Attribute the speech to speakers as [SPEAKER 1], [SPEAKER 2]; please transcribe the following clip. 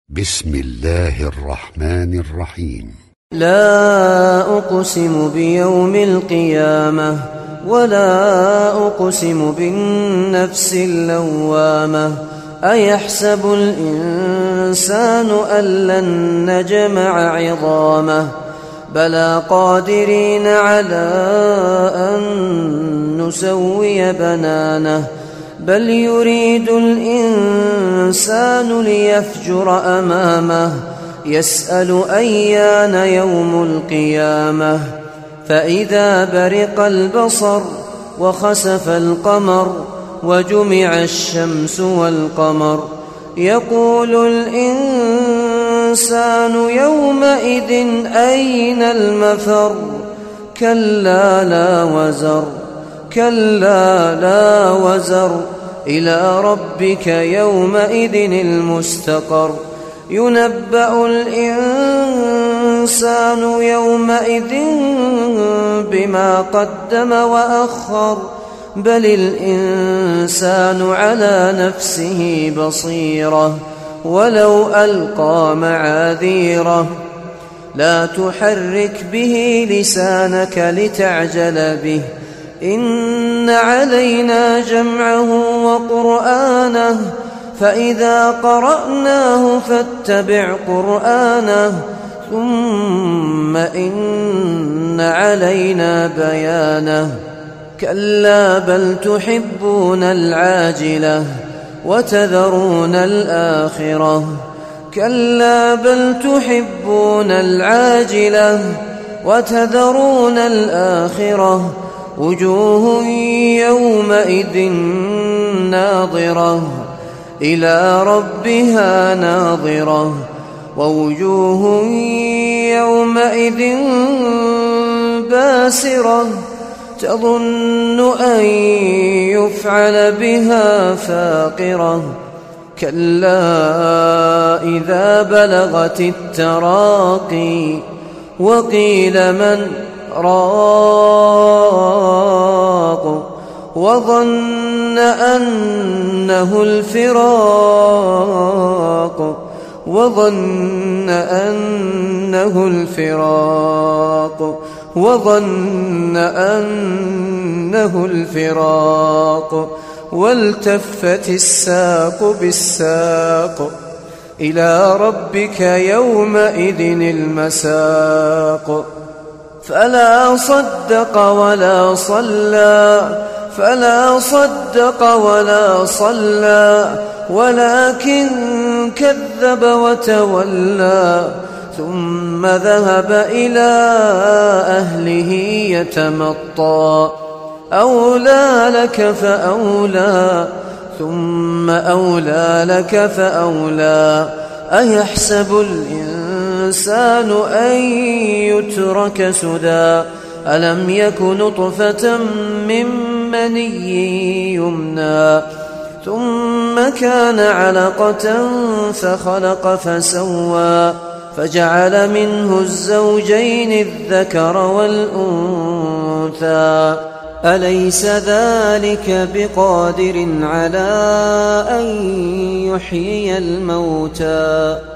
[SPEAKER 1] بسم الله الرحمن الرحيم.
[SPEAKER 2] لا أقسم بيوم القيامة ولا أقسم بالنفس اللوامة. أيحسب الإنسان أن لن نجمع عظامه بلى قادرين على أن نسوي بنانه بل يريد الإنسان ليفجر أمامه يسأل أيان يوم القيامة فإذا برق البصر وخسف القمر وجمع الشمس والقمر يقول الإنسان يومئذ أين المفر كلا لا وزر إلى ربك يومئذ المستقر ينبأ الإنسان يومئذ بما قدم وأخر بل الإنسان على نفسه بصيرة ولو ألقى معاذيره لا تحرك به لسانك لتعجل به إن علينا جمعه وقرآنه فإذا قرأناه فاتبع قرآنه ثم إن علينا بيانه كلا بل تحبون العاجلة وتذرون الآخرة كلا بل تحبون العاجلة وتذرون الآخرة وجوه يومئذ ناظرة إلى ربها ناظرة ووجوه يومئذ باسرة تظن أن يفعل بها فاقرة كلا إذا بلغت التراقي وقيل من راق وظن أنه الفراق والتفت الساق بالساق إلى ربك يومئذ المساق فلا صدق ولا صلى ولكن كذب وتولى ثم ذهب إلى أهله يتمطى أولى لك فأولى ثم أولى لك فأولى أيحسب الإنسان أن يترك سدى ألم يك نطفة من مني يمنى ثم كان علقة فخلق فسوى فجعل منه الزوجين الذكر والأنثى أليس ذلك بقادر على أن يحيي الموتى